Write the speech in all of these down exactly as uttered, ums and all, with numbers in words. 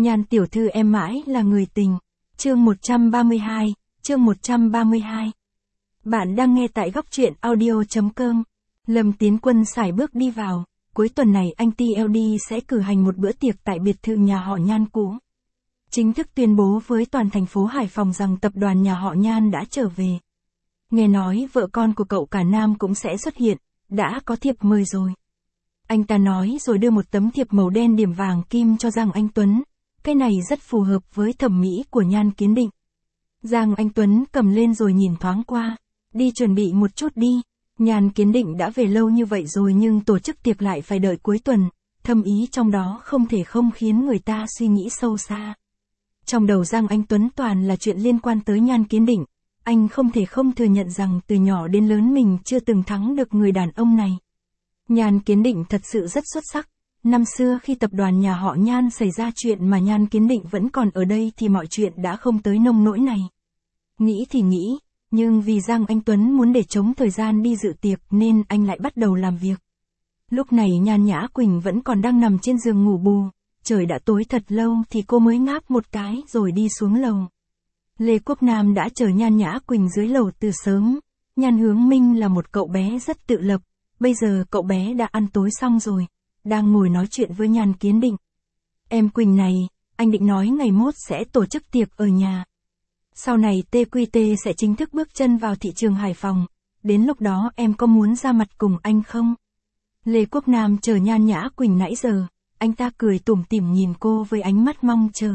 Nhan tiểu thư em mãi là người tình. Chương một trăm ba mươi hai, chương một trăm ba mươi hai. Bạn đang nghe tại góc truyện audio chấm com. Lâm Tiến Quân sải bước đi vào, cuối tuần này anh tê lờ đê sẽ cử hành một bữa tiệc tại biệt thự nhà họ Nhan cũ. Chính thức tuyên bố với toàn thành phố Hải Phòng rằng tập đoàn nhà họ Nhan đã trở về. Nghe nói vợ con của cậu cả Nam cũng sẽ xuất hiện, đã có thiệp mời rồi. Anh ta nói rồi đưa một tấm thiệp màu đen điểm vàng kim cho Giang Anh Tuấn. Cái này rất phù hợp với thẩm mỹ của Nhan Kiến Định. Giang Anh Tuấn cầm lên rồi nhìn thoáng qua. Đi chuẩn bị một chút đi. Nhan Kiến Định đã về lâu như vậy rồi nhưng tổ chức tiệc lại phải đợi cuối tuần. Thâm ý trong đó không thể không khiến người ta suy nghĩ sâu xa. Trong đầu Giang Anh Tuấn toàn là chuyện liên quan tới Nhan Kiến Định. Anh không thể không thừa nhận rằng từ nhỏ đến lớn mình chưa từng thắng được người đàn ông này. Nhan Kiến Định thật sự rất xuất sắc. Năm xưa khi tập đoàn nhà họ Nhan xảy ra chuyện mà Nhan Kiến Định vẫn còn ở đây thì mọi chuyện đã không tới nông nỗi này. Nghĩ thì nghĩ, nhưng vì Giang Anh Tuấn muốn để chống thời gian đi dự tiệc nên anh lại bắt đầu làm việc. Lúc này Nhan Nhã Quỳnh vẫn còn đang nằm trên giường ngủ bù, trời đã tối thật lâu thì cô mới ngáp một cái rồi đi xuống lầu. Lê Quốc Nam đã chờ Nhan Nhã Quỳnh dưới lầu từ sớm. Nhan Hướng Minh là một cậu bé rất tự lập, bây giờ cậu bé đã ăn tối xong rồi, đang ngồi nói chuyện với Nhan Kiến Định. Em Quỳnh này, anh định nói ngày mốt sẽ tổ chức tiệc ở nhà. Sau này tê quy tê sẽ chính thức bước chân vào thị trường Hải Phòng, đến lúc đó em có muốn ra mặt cùng anh không? Lê Quốc Nam chờ Nhan Nhã Quỳnh nãy giờ, anh ta cười tủm tỉm nhìn cô với ánh mắt mong chờ.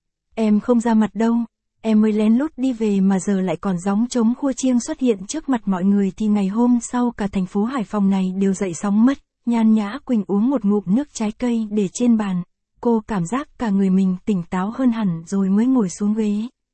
Em không ra mặt đâu, em mới lén lút đi về mà giờ lại còn gióng trống khua chiêng xuất hiện trước mặt mọi người thì ngày hôm sau cả thành phố Hải Phòng này đều dậy sóng mất. Nhan Nhã Quỳnh uống một ngụm nước trái cây để trên bàn, cô cảm giác cả người mình tỉnh táo hơn hẳn rồi mới ngồi xuống ghế.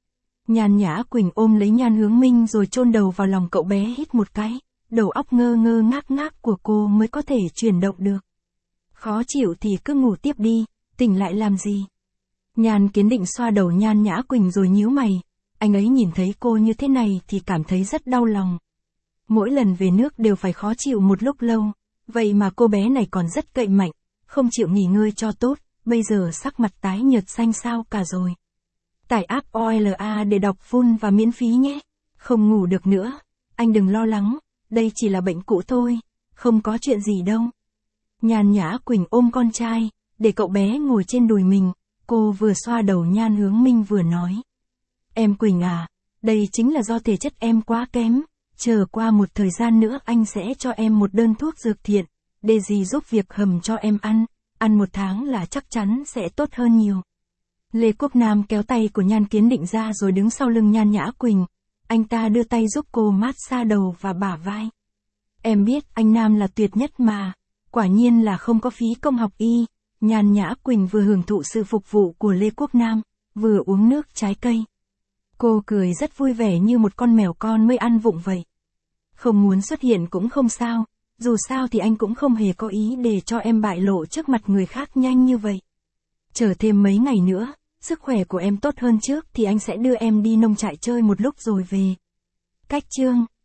Nhan Nhã Quỳnh ôm lấy Nhan Hướng Minh rồi chôn đầu vào lòng cậu bé hít một cái, đầu óc ngơ ngơ ngác ngác của cô mới có thể chuyển động được. Khó chịu thì cứ ngủ tiếp đi, tỉnh lại làm gì? Nhan Kiến Định xoa đầu Nhan Nhã Quỳnh rồi nhíu mày, anh ấy nhìn thấy cô như thế này thì cảm thấy rất đau lòng. Mỗi lần về nước đều phải khó chịu một lúc lâu. Vậy mà cô bé này còn rất cậy mạnh, không chịu nghỉ ngơi cho tốt, bây giờ sắc mặt tái nhợt xanh xao cả rồi. Tải app o lờ a để đọc full và miễn phí nhé. Không ngủ được nữa, anh đừng lo lắng, đây chỉ là bệnh cũ thôi, không có chuyện gì đâu. Nhan Nhã Quỳnh ôm con trai, để cậu bé ngồi trên đùi mình, cô vừa xoa đầu Nhan Hướng Minh vừa nói. Em Quỳnh à, đây chính là do thể chất em quá kém. Chờ qua một thời gian nữa anh sẽ cho em một đơn thuốc dược thiện, để dì giúp việc hầm cho em ăn, ăn một tháng là chắc chắn sẽ tốt hơn nhiều. Lê Quốc Nam kéo tay của Nhan Kiến Định ra rồi đứng sau lưng Nhan Nhã Quỳnh, anh ta đưa tay giúp cô mát xa đầu và bả vai. Em biết anh Nam là tuyệt nhất mà, quả nhiên là không có phí công học y. Nhan Nhã Quỳnh vừa hưởng thụ sự phục vụ của Lê Quốc Nam, vừa uống nước trái cây. Cô cười rất vui vẻ như một con mèo con mới ăn vụng vậy. Không muốn xuất hiện cũng không sao, dù sao thì anh cũng không hề có ý để cho em bại lộ trước mặt người khác nhanh như vậy. Chờ thêm mấy ngày nữa, sức khỏe của em tốt hơn trước thì anh sẽ đưa em đi nông trại chơi một lúc rồi về. Cách chương